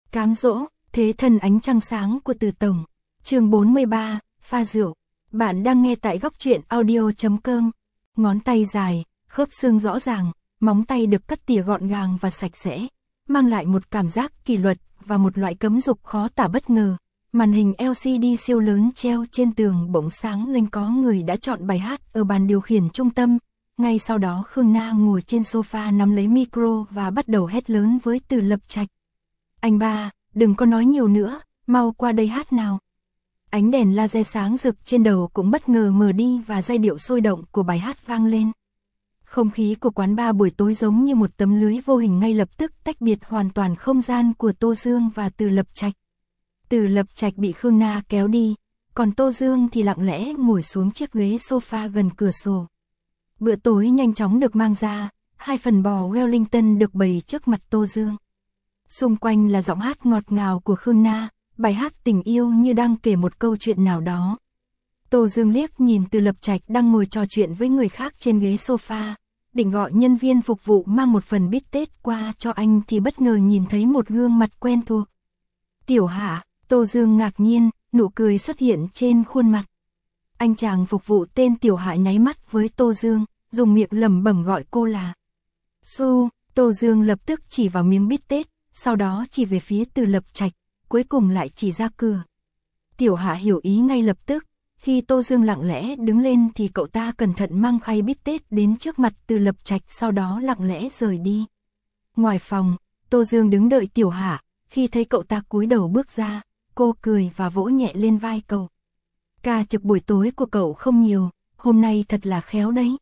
Cám dỗ, thế thần ánh trăng sáng của Từ Tổng. Chương 43, pha rượu. Bạn đang nghe tại góc truyện audio.com. Ngón tay dài, khớp xương rõ ràng, móng tay được cắt tỉa gọn gàng và sạch sẽ, mang lại một cảm giác kỷ luật và một loại cấm dục khó tả bất ngờ. Màn hình LCD siêu lớn treo trên tường bỗng sáng lên, có người đã chọn bài hát ở bàn điều khiển trung tâm. Ngay sau đó Khương Na ngồi trên sofa nắm lấy micro và bắt đầu hét lớn với Từ Lập Trạch. Anh ba, đừng có nói nhiều nữa, mau qua đây hát nào. Ánh đèn laser sáng rực trên đầu cũng bất ngờ mở đi và giai điệu sôi động của bài hát vang lên. Không khí của quán bar buổi tối giống như một tấm lưới vô hình ngay lập tức tách biệt hoàn toàn không gian của Tô Dương và Từ Lập Trạch. Từ Lập Trạch bị Khương Na kéo đi, còn Tô Dương thì lặng lẽ ngồi xuống chiếc ghế sofa gần cửa sổ. Bữa tối nhanh chóng được mang ra, 2 phần bò Wellington được bày trước mặt Tô Dương. Xung quanh là giọng hát ngọt ngào của Khương Na, bài hát tình yêu như đang kể một câu chuyện nào đó. Tô Dương liếc nhìn Từ Lập Trạch đang ngồi trò chuyện với người khác trên ghế sofa, định gọi nhân viên phục vụ mang một phần bít tết qua cho anh thì bất ngờ nhìn thấy một gương mặt quen thuộc. Tiểu Hạ, Tô Dương ngạc nhiên, nụ cười xuất hiện trên khuôn mặt. Anh chàng phục vụ tên Tiểu Hạ nháy mắt với Tô Dương, dùng miệng lẩm bẩm gọi cô là Su. Tô Dương lập tức chỉ vào miếng bít tết, sau đó chỉ về phía Từ Lập Trạch, cuối cùng lại chỉ ra cửa. Tiểu Hạ hiểu ý ngay lập tức, khi Tô Dương lặng lẽ đứng lên thì cậu ta cẩn thận mang khay bít tết đến trước mặt Từ Lập Trạch, sau đó lặng lẽ rời đi. Ngoài phòng, Tô Dương đứng đợi Tiểu Hạ, khi thấy cậu ta cúi đầu bước ra, cô cười và vỗ nhẹ lên vai cậu. Ca trực buổi tối của cậu không nhiều, hôm nay thật là khéo đấy.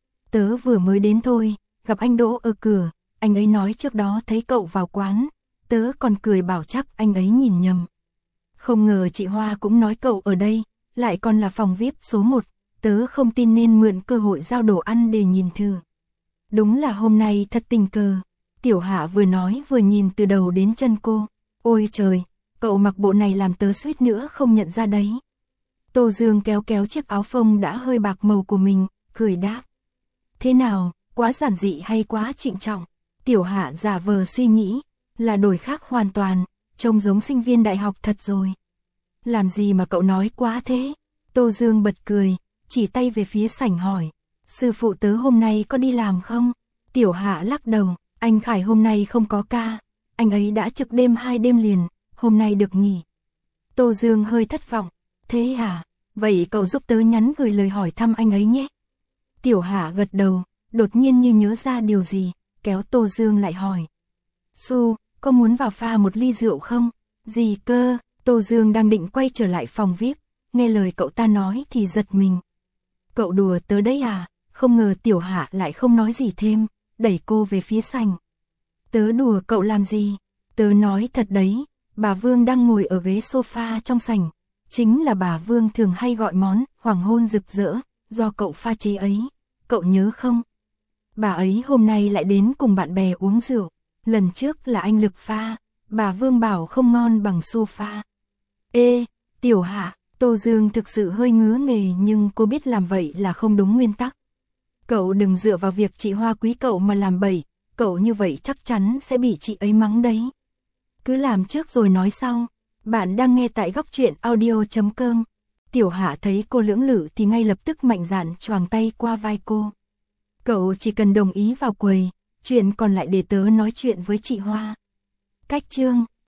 Tớ vừa mới đến thôi, gặp anh Đỗ ở cửa, anh ấy nói trước đó thấy cậu vào quán, tớ còn cười bảo chắc anh ấy nhìn nhầm. Không ngờ chị Hoa cũng nói cậu ở đây, lại còn là phòng VIP số 1, tớ không tin nên mượn cơ hội giao đồ ăn để nhìn thử. Đúng là hôm nay thật tình cờ. Tiểu Hạ vừa nói vừa nhìn từ đầu đến chân cô. Ôi trời, cậu mặc bộ này làm tớ suýt nữa không nhận ra đấy. Tô Dương kéo kéo chiếc áo phông đã hơi bạc màu của mình, cười đáp. Thế nào, quá giản dị hay quá trịnh trọng? Tiểu Hạ giả vờ suy nghĩ, là đổi khác hoàn toàn, trông giống sinh viên đại học thật rồi. Làm gì mà cậu nói quá thế? Tô Dương bật cười, chỉ tay về phía sảnh hỏi. Sư phụ tớ hôm nay có đi làm không? Tiểu Hạ lắc đầu, anh Khải hôm nay không có ca, anh ấy đã trực đêm 2 đêm liền, hôm nay được nghỉ. Tô Dương hơi thất vọng, thế hả? Vậy cậu giúp tớ nhắn gửi lời hỏi thăm anh ấy nhé. Tiểu Hạ gật đầu, đột nhiên như nhớ ra điều gì, kéo Tô Dương lại hỏi. Su, có muốn vào pha một ly rượu không? Gì cơ? Tô Dương đang định quay trở lại phòng VIP, nghe lời cậu ta nói thì giật mình. Cậu đùa tớ đấy à? Không ngờ Tiểu Hạ lại không nói gì thêm, đẩy cô về phía sảnh. Tớ đùa cậu làm gì? Tớ nói thật đấy, bà Vương đang ngồi ở ghế sofa trong sảnh, chính là bà Vương thường hay gọi món hoàng hôn rực rỡ, do cậu pha chế ấy, cậu nhớ không? Bà ấy hôm nay lại đến cùng bạn bè uống rượu, lần trước là anh Lực pha, bà Vương bảo không ngon bằng Su pha. Ê, Tiểu Hạ, Tô Dương thực sự hơi ngứa nghề nhưng cô biết làm vậy là không đúng nguyên tắc. Cậu đừng dựa vào việc chị Hoa quý cậu mà làm bậy, cậu như vậy chắc chắn sẽ bị chị ấy mắng đấy. Cứ làm trước rồi nói sau. Bạn đang nghe tại góc truyện audio.com. Tiểu Hạ thấy cô lưỡng lự thì ngay lập tức mạnh dạn choàng tay qua vai cô. Cậu chỉ cần đồng ý vào quầy, chuyện còn lại để tớ nói chuyện với chị Hoa. Cách chương,